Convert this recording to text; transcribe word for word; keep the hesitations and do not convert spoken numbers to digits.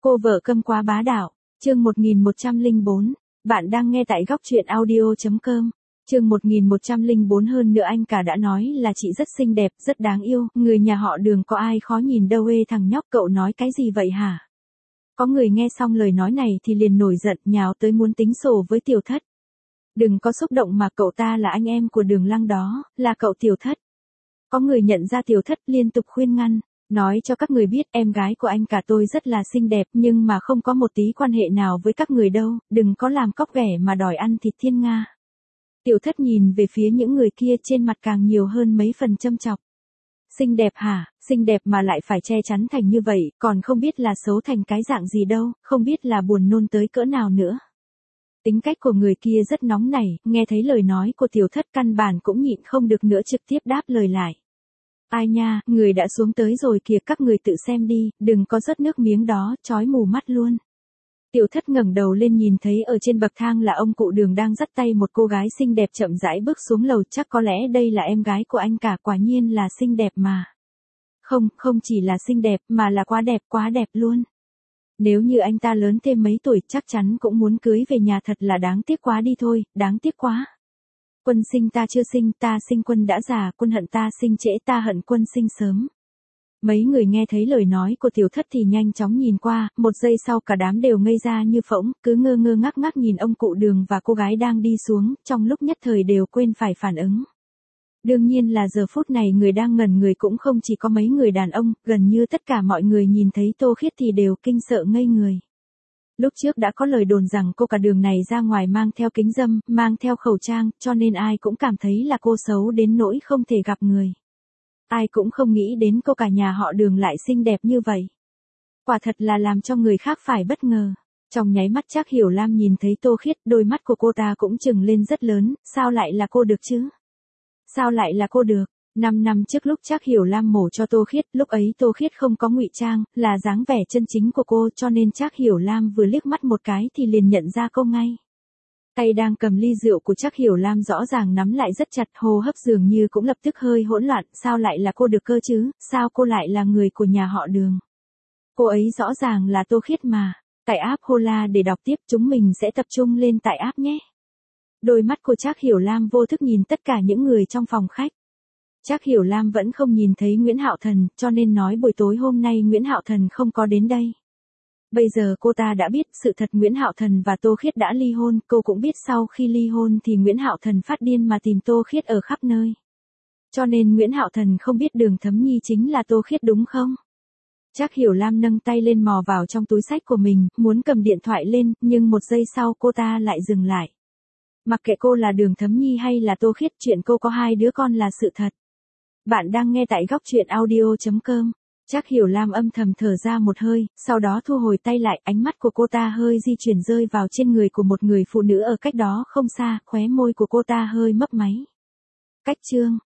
Cô vợ câm quá bá đạo, chương một nghìn một trăm lẻ bốn, bạn đang nghe tại góc truyện audio.com, chương một nghìn một trăm lẻ bốn. Hơn nữa anh cả đã nói là chị rất xinh đẹp, rất đáng yêu, người nhà họ Đường có ai khó nhìn đâu. Ê thằng nhóc, cậu nói cái gì vậy hả? Có người nghe xong lời nói này thì liền nổi giận, nhào tới muốn tính sổ với Tiểu Thất. Đừng có xúc động mà, cậu ta là anh em của Đường Lăng đó, là cậu Tiểu Thất. Có người nhận ra Tiểu Thất liên tục khuyên ngăn. Nói cho các người biết em gái của anh cả tôi rất là xinh đẹp nhưng mà không có một tí quan hệ nào với các người đâu, đừng có làm cóc ghẻ mà đòi ăn thịt thiên nga. Tiểu Thất nhìn về phía những người kia, trên mặt càng nhiều hơn mấy phần châm chọc. Xinh đẹp hả, xinh đẹp mà lại phải che chắn thành như vậy, còn không biết là xấu thành cái dạng gì đâu, không biết là buồn nôn tới cỡ nào nữa. Tính cách của người kia rất nóng nảy, nghe thấy lời nói của Tiểu Thất căn bản cũng nhịn không được nữa, trực tiếp đáp lời lại. Ai nha, người đã xuống tới rồi kìa, các người tự xem đi, đừng có rớt nước miếng đó, chói mù mắt luôn. Tiểu Thất ngẩng đầu lên nhìn thấy ở trên bậc thang là ông cụ Đường đang dắt tay một cô gái xinh đẹp chậm rãi bước xuống lầu, chắc có lẽ đây là em gái của anh cả, quả nhiên là xinh đẹp mà. Không, không chỉ là xinh đẹp mà là quá đẹp, quá đẹp luôn. Nếu như anh ta lớn thêm mấy tuổi chắc chắn cũng muốn cưới về nhà, thật là đáng tiếc quá đi thôi, đáng tiếc quá. Quân sinh ta chưa sinh, ta sinh quân đã già, quân hận ta sinh trễ, ta hận quân sinh sớm. Mấy người nghe thấy lời nói của Tiểu Thất thì nhanh chóng nhìn qua, một giây sau cả đám đều ngây ra như phỗng, cứ ngơ ngơ ngác ngác nhìn ông cụ Đường và cô gái đang đi xuống, trong lúc nhất thời đều quên phải phản ứng. Đương nhiên là giờ phút này người đang ngẩn người cũng không chỉ có mấy người đàn ông, gần như tất cả mọi người nhìn thấy Tô Khiết thì đều kinh sợ ngây người. Lúc trước đã có lời đồn rằng cô cả Đường này ra ngoài mang theo kính râm, mang theo khẩu trang, cho nên ai cũng cảm thấy là cô xấu đến nỗi không thể gặp người. Ai cũng không nghĩ đến cô cả nhà họ Đường lại xinh đẹp như vậy. Quả thật là làm cho người khác phải bất ngờ. Trong nháy mắt Trác Hiểu Lam nhìn thấy Tô Khiết, đôi mắt của cô ta cũng trừng lên rất lớn, sao lại là cô được chứ? Sao lại là cô được? Năm năm trước lúc Trác Hiểu Lam mổ cho Tô Khiết, lúc ấy Tô Khiết không có ngụy trang, là dáng vẻ chân chính của cô, cho nên Trác Hiểu Lam vừa liếc mắt một cái thì liền nhận ra cô ngay. Tay đang cầm ly rượu của Trác Hiểu Lam rõ ràng nắm lại rất chặt, hô hấp dường như cũng lập tức hơi hỗn loạn, sao lại là cô được cơ chứ, sao cô lại là người của nhà họ Đường? Cô ấy rõ ràng là Tô Khiết mà. Tải app Hola để đọc tiếp, chúng mình sẽ tập trung lên tải app nhé. Đôi mắt của Trác Hiểu Lam vô thức nhìn tất cả những người trong phòng khách. Trác Hiểu Lam vẫn không nhìn thấy Nguyễn Hạo Thần, cho nên nói buổi tối hôm nay Nguyễn Hạo Thần không có đến đây. Bây giờ cô ta đã biết sự thật, Nguyễn Hạo Thần và Tô Khiết đã ly hôn, cô cũng biết sau khi ly hôn thì Nguyễn Hạo Thần phát điên mà tìm Tô Khiết ở khắp nơi. Cho nên Nguyễn Hạo Thần không biết Đường Thấm Nhi chính là Tô Khiết đúng không? Trác Hiểu Lam nâng tay lên mò vào trong túi xách của mình, muốn cầm điện thoại lên, nhưng một giây sau cô ta lại dừng lại. Mặc kệ cô là Đường Thấm Nhi hay là Tô Khiết, chuyện cô có hai đứa con là sự thật. Bạn đang nghe tại góc truyện audio.com. Trác Hiểu Lam âm thầm thở ra một hơi, sau đó thu hồi tay lại, ánh mắt của cô ta hơi di chuyển rơi vào trên người của một người phụ nữ ở cách đó không xa, khóe môi của cô ta hơi mấp máy. Cách chương,